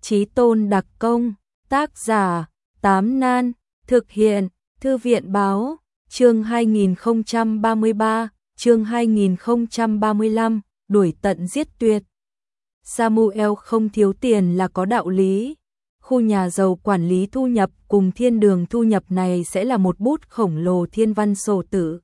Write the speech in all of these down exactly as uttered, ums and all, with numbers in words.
Chí Tôn đặc công, tác giả, Tám Nan, thực hiện, Thư viện báo, chương hai nghìn không trăm ba mươi ba, chương hai nghìn không trăm ba mươi lăm, đuổi tận giết tuyệt. Samuel không thiếu tiền là có đạo lý. Khu nhà giàu quản lý thu nhập cùng thiên đường thu nhập này sẽ là một bút khổng lồ thiên văn sổ tử.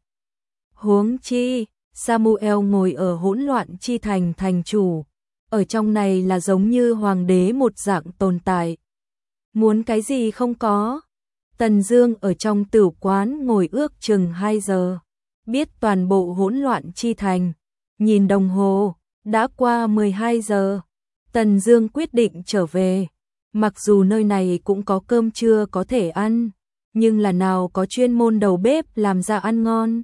Huống chi, Samuel ngồi ở hỗn loạn chi thành thành chủ. Ở trong này là giống như hoàng đế một dạng tồn tại. Muốn cái gì không có. Tần Dương ở trong tử quán ngồi ước chừng hai giờ. Biết toàn bộ hỗn loạn chi thành. Nhìn đồng hồ, đã qua mười hai giờ. Tần Dương quyết định trở về. Mặc dù nơi này cũng có cơm trưa có thể ăn, nhưng là nào có chuyên môn đầu bếp làm ra ăn ngon.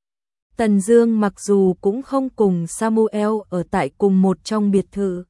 Tần Dương mặc dù cũng không cùng Samuel ở tại cùng một trong biệt thự.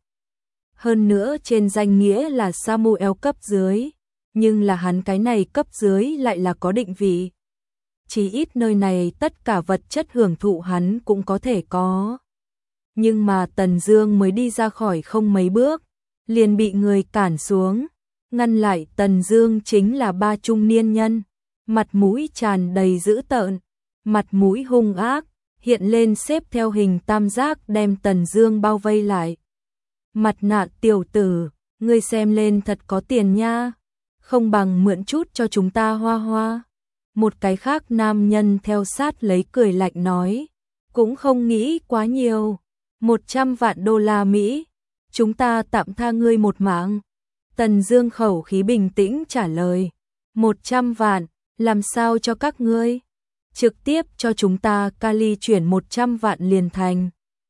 Hơn nữa trên danh nghĩa là Samuel cấp dưới, nhưng là hắn cái này cấp dưới lại là có định vị. Chỉ ít nơi này tất cả vật chất hưởng thụ hắn cũng có thể có. Nhưng mà Tần Dương mới đi ra khỏi không mấy bước, liền bị người cản xuống. Ngăn lại Tần Dương chính là ba trung niên nhân, mặt mũi tràn đầy dữ tợn, mặt mũi hung ác, hiện lên xếp theo hình tam giác đem Tần Dương bao vây lại. Mặt nạ tiểu tử, ngươi xem lên thật có tiền nha, không bằng mượn chút cho chúng ta hoa hoa. Một cái khác nam nhân theo sát lấy cười lạnh nói, cũng không nghĩ quá nhiều, một trăm vạn đô la Mỹ, chúng ta tạm tha ngươi một mạng. Tần Dương khẩu khí bình tĩnh trả lời, một trăm vạn, làm sao cho các ngươi? Trực tiếp cho chúng ta Cali chuyển một trăm vạn liền thành.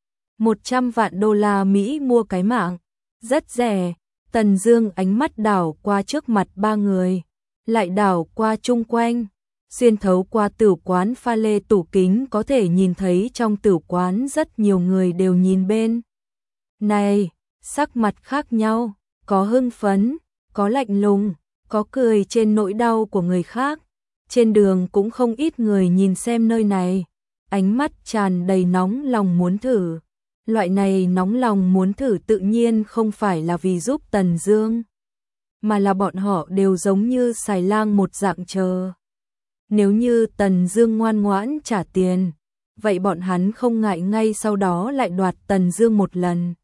một trăm vạn đô la Mỹ mua cái mạng, rất rẻ. Tần Dương ánh mắt đảo qua trước mặt ba người, lại đảo qua chung quanh, xuyên thấu qua tử quán pha lê tủ kính có thể nhìn thấy trong tử quán rất nhiều người đều nhìn bên này, sắc mặt khác nhau, có hưng phấn, có lạnh lùng, có cười trên nỗi đau của người khác. Trên đường cũng không ít người nhìn xem nơi này, ánh mắt tràn đầy nóng lòng muốn thử. Loại này nóng lòng muốn thử tự nhiên không phải là vì giúp Tần Dương, mà là bọn họ đều giống như xài lang một dạng chờ. Nếu như Tần Dương ngoan ngoãn trả tiền, vậy bọn hắn không ngại ngay sau đó lại đoạt Tần Dương một lần.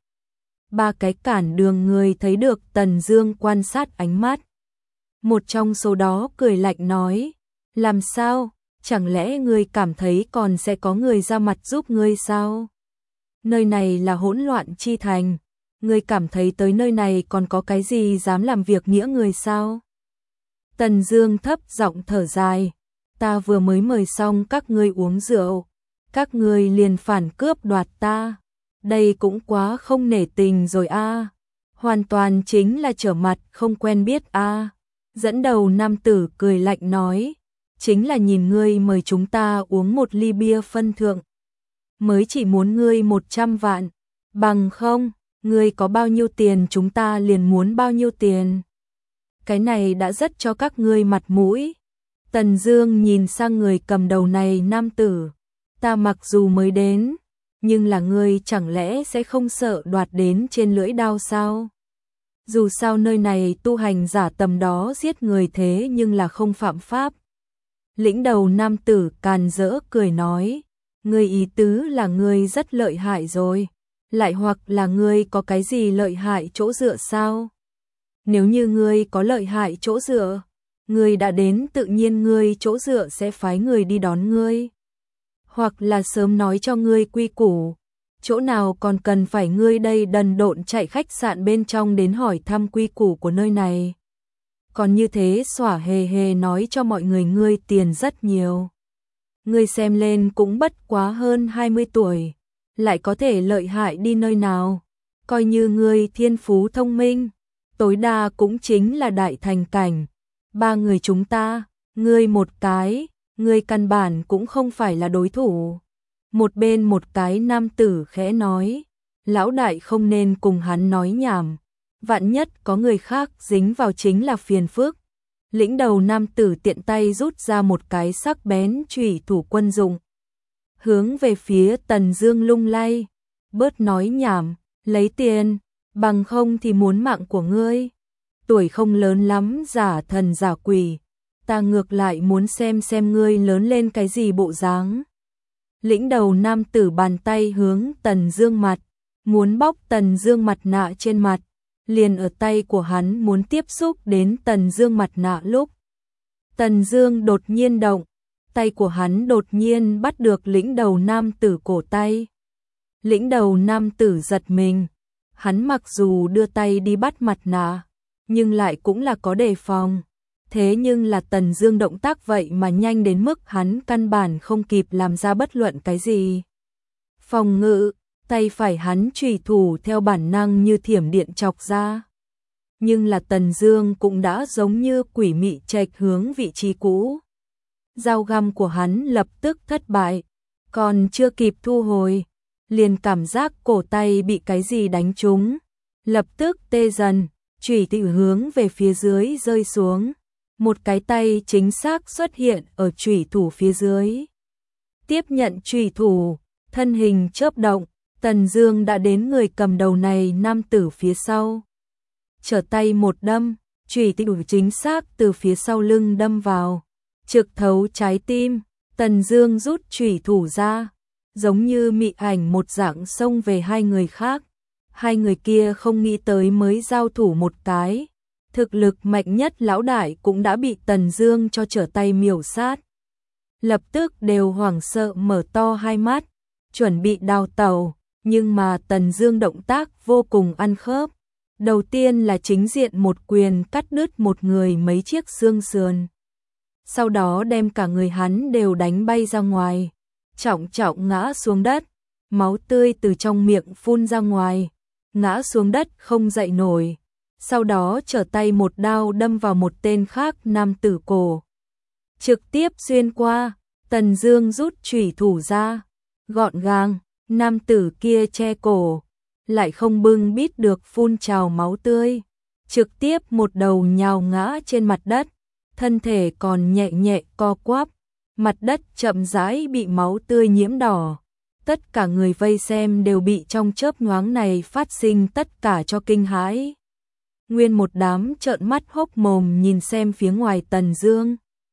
Ba cái cản đường người thấy được Tần Dương quan sát ánh mắt. Một trong số đó cười lạnh nói, làm sao, chẳng lẽ ngươi cảm thấy còn sẽ có người ra mặt giúp ngươi sao? Nơi này là hỗn loạn chi thành, ngươi cảm thấy tới nơi này còn có cái gì dám làm việc nghĩa người sao? Tần Dương thấp giọng thở dài, ta vừa mới mời xong các ngươi uống rượu, các ngươi liền phản cướp đoạt ta, đây cũng quá không nể tình rồi a. Hoàn toàn chính là trở mặt không quen biết a. Dẫn đầu nam tử cười lạnh nói, chính là nhìn ngươi mời chúng ta uống một ly bia phân thượng, mới chỉ muốn ngươi một trăm vạn, bằng không, ngươi có bao nhiêu tiền chúng ta liền muốn bao nhiêu tiền. Cái này đã rất cho các ngươi mặt mũi. Tần Dương nhìn sang người cầm đầu này nam tử, ta mặc dù mới đến, nhưng là ngươi chẳng lẽ sẽ không sợ đoạt đến trên lưỡi đao sao? Dù sao nơi này tu hành giả tầm đó giết người thế nhưng là không phạm pháp. Lĩnh đầu nam tử càn rỡ cười nói, ngươi ý tứ là ngươi rất lợi hại rồi, lại hoặc là ngươi có cái gì lợi hại chỗ dựa sao? Nếu như ngươi có lợi hại chỗ dựa, ngươi đã đến tự nhiên ngươi chỗ dựa sẽ phái người đi đón ngươi. Hoặc là sớm nói cho ngươi quy củ, chỗ nào còn cần phải ngươi đây đần độn chạy khách sạn bên trong đến hỏi thăm quy củ của nơi này. Còn như thế xỏa hề hề nói cho mọi người ngươi tiền rất nhiều. Ngươi xem lên cũng bất quá hơn hai mươi tuổi, lại có thể lợi hại đi nơi nào, coi như ngươi thiên phú thông minh, tối đa cũng chính là đại thành cảnh. Ba người chúng ta, ngươi một cái, ngươi căn bản cũng không phải là đối thủ. Một bên một cái nam tử khẽ nói, lão đại không nên cùng hắn nói nhảm, vạn nhất có người khác dính vào chính là phiền phức. Lĩnh đầu nam tử tiện tay rút ra một cái sắc bén chủy thủ quân dụng, hướng về phía Tần Dương lung lay, bớt nói nhảm, lấy tiền, bằng không thì muốn mạng của ngươi. tuổi không lớn lắm, giả thần giả quỷ, ta ngược lại muốn xem xem ngươi lớn lên cái gì bộ dáng. Lĩnh đầu nam tử bàn tay hướng Tần Dương mặt, muốn bóc Tần Dương mặt nạ trên mặt, liền ở tay của hắn muốn tiếp xúc đến Tần Dương mặt nạ lúc. Tần Dương đột nhiên động, tay của hắn đột nhiên bắt được lĩnh đầu nam tử cổ tay. Lĩnh đầu nam tử giật mình, hắn mặc dù đưa tay đi bắt mặt nạ, nhưng lại cũng là có đề phòng. Thế nhưng là Tần Dương động tác vậy mà nhanh đến mức hắn căn bản không kịp làm ra bất luận cái gì. Phòng ngự, tay phải hắn chủy thủ theo bản năng như thiểm điện chọc ra. Nhưng là Tần Dương cũng đã giống như quỷ mị chệch hướng vị trí cũ. Dao găm của hắn lập tức thất bại, còn chưa kịp thu hồi, liền cảm giác cổ tay bị cái gì đánh trúng, lập tức tê dần, chủy thủ hướng về phía dưới rơi xuống. Một cái tay chính xác xuất hiện ở chủy thủ phía dưới. Tiếp nhận chủy thủ, thân hình chớp động, Tần Dương đã đến người cầm đầu này nam tử phía sau. Trở tay một đâm, chủy thủ chính xác từ phía sau lưng đâm vào, trực thấu trái tim. Tần Dương rút chủy thủ ra, giống như mị ảnh một dạng xông về hai người khác. Hai người kia không nghĩ tới mới giao thủ một cái, thực lực mạnh nhất lão đại cũng đã bị Tần Dương cho trở tay miểu sát. Lập tức đều hoảng sợ mở to hai mắt, chuẩn bị đào tẩu, nhưng mà Tần Dương động tác vô cùng ăn khớp. Đầu tiên là chính diện một quyền cắt đứt một người mấy chiếc xương sườn. Sau đó đem cả người hắn đều đánh bay ra ngoài, trọng trọng ngã xuống đất, máu tươi từ trong miệng phun ra ngoài, ngã xuống đất không dậy nổi. Sau đó trở tay một đao đâm vào một tên khác nam tử cổ, trực tiếp xuyên qua. Tần Dương rút chủy thủ ra, gọn gàng, nam tử kia che cổ, lại không bưng bít được phun trào máu tươi, trực tiếp một đầu nhào ngã trên mặt đất, thân thể còn nhẹ nhẹ co quắp, mặt đất chậm rãi bị máu tươi nhiễm đỏ. Tất cả người vây xem đều bị trong chớp nhoáng này phát sinh tất cả cho kinh hãi. Nguyên một đám trợn mắt hốc mồm nhìn xem phía ngoài Tần Dương.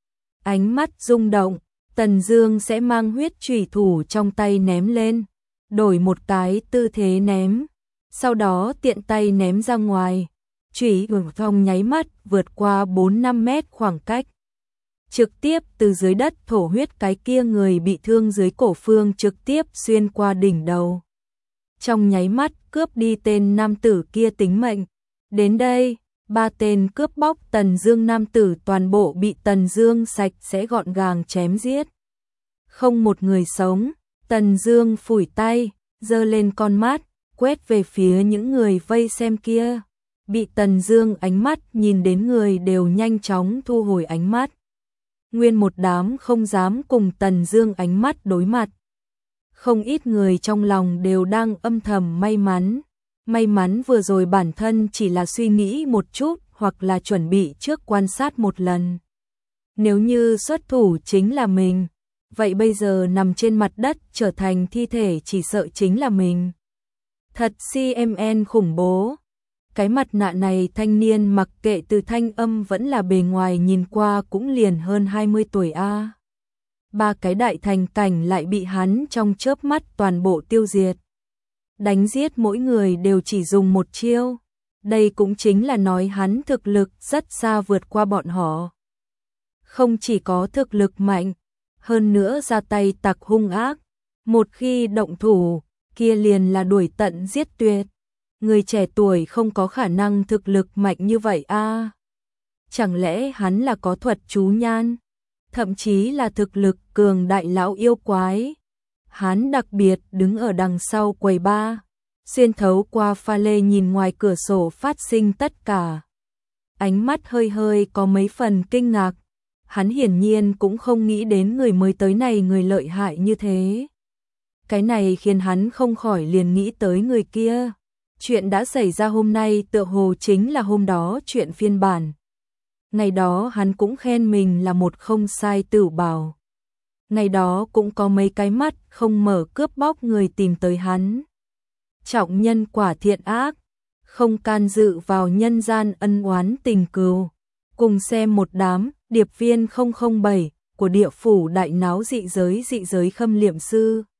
Ánh mắt rung động, Tần Dương sẽ mang huyết chủy thủ trong tay ném lên, đổi một cái tư thế ném, sau đó tiện tay ném ra ngoài. Chủy thủ trong nháy mắt vượt qua bốn năm mét khoảng cách, trực tiếp từ dưới đất thổ huyết cái kia người bị thương dưới cổ phương trực tiếp xuyên qua đỉnh đầu. Trong nháy mắt cướp đi tên nam tử kia tính mệnh. Đến đây, ba tên cướp bóc Tần Dương nam tử toàn bộ bị Tần Dương sạch sẽ gọn gàng chém giết. Không một người sống. Tần Dương phủi tay, giơ lên con mắt, quét về phía những người vây xem kia. Bị Tần Dương ánh mắt nhìn đến người đều nhanh chóng thu hồi ánh mắt. Nguyên một đám không dám cùng Tần Dương ánh mắt đối mặt. Không ít người trong lòng đều đang âm thầm may mắn. May mắn vừa rồi bản thân chỉ là suy nghĩ một chút hoặc là chuẩn bị trước quan sát một lần. Nếu như xuất thủ chính là mình, vậy bây giờ nằm trên mặt đất trở thành thi thể chỉ sợ chính là mình. Thật xê em en khủng bố. Cái mặt nạ này thanh niên mặc kệ từ thanh âm vẫn là bề ngoài nhìn qua cũng liền hơn hai mươi tuổi a. Ba cái đại thành cảnh lại bị hắn trong chớp mắt toàn bộ tiêu diệt. Đánh giết mỗi người đều chỉ dùng một chiêu. Đây cũng chính là nói hắn thực lực rất xa vượt qua bọn họ. Không chỉ có thực lực mạnh, hơn nữa ra tay tặc hung ác. Một khi động thủ, kia liền là đuổi tận giết tuyệt. Người trẻ tuổi không có khả năng thực lực mạnh như vậy a. Chẳng lẽ hắn là có thuật chú nhan, thậm chí là thực lực cường đại lão yêu quái. Hắn đặc biệt đứng ở đằng sau quầy bar, xuyên thấu qua pha lê nhìn ngoài cửa sổ phát sinh tất cả. Ánh mắt hơi hơi có mấy phần kinh ngạc. Hắn hiển nhiên cũng không nghĩ đến người mới tới này người lợi hại như thế. Cái này khiến hắn không khỏi liền nghĩ tới người kia. Chuyện đã xảy ra hôm nay tựa hồ chính là hôm đó chuyện phiên bản. Ngày đó hắn cũng khen mình là một không sai tửu bảo. Ngày đó cũng có mấy cái mắt không mở cướp bóc người tìm tới hắn. Trọng nhân quả thiện ác, không can dự vào nhân gian ân oán tình cừu. Cùng xem một đám điệp viên không không bảy của địa phủ đại náo dị giới dị giới khâm liệm sư.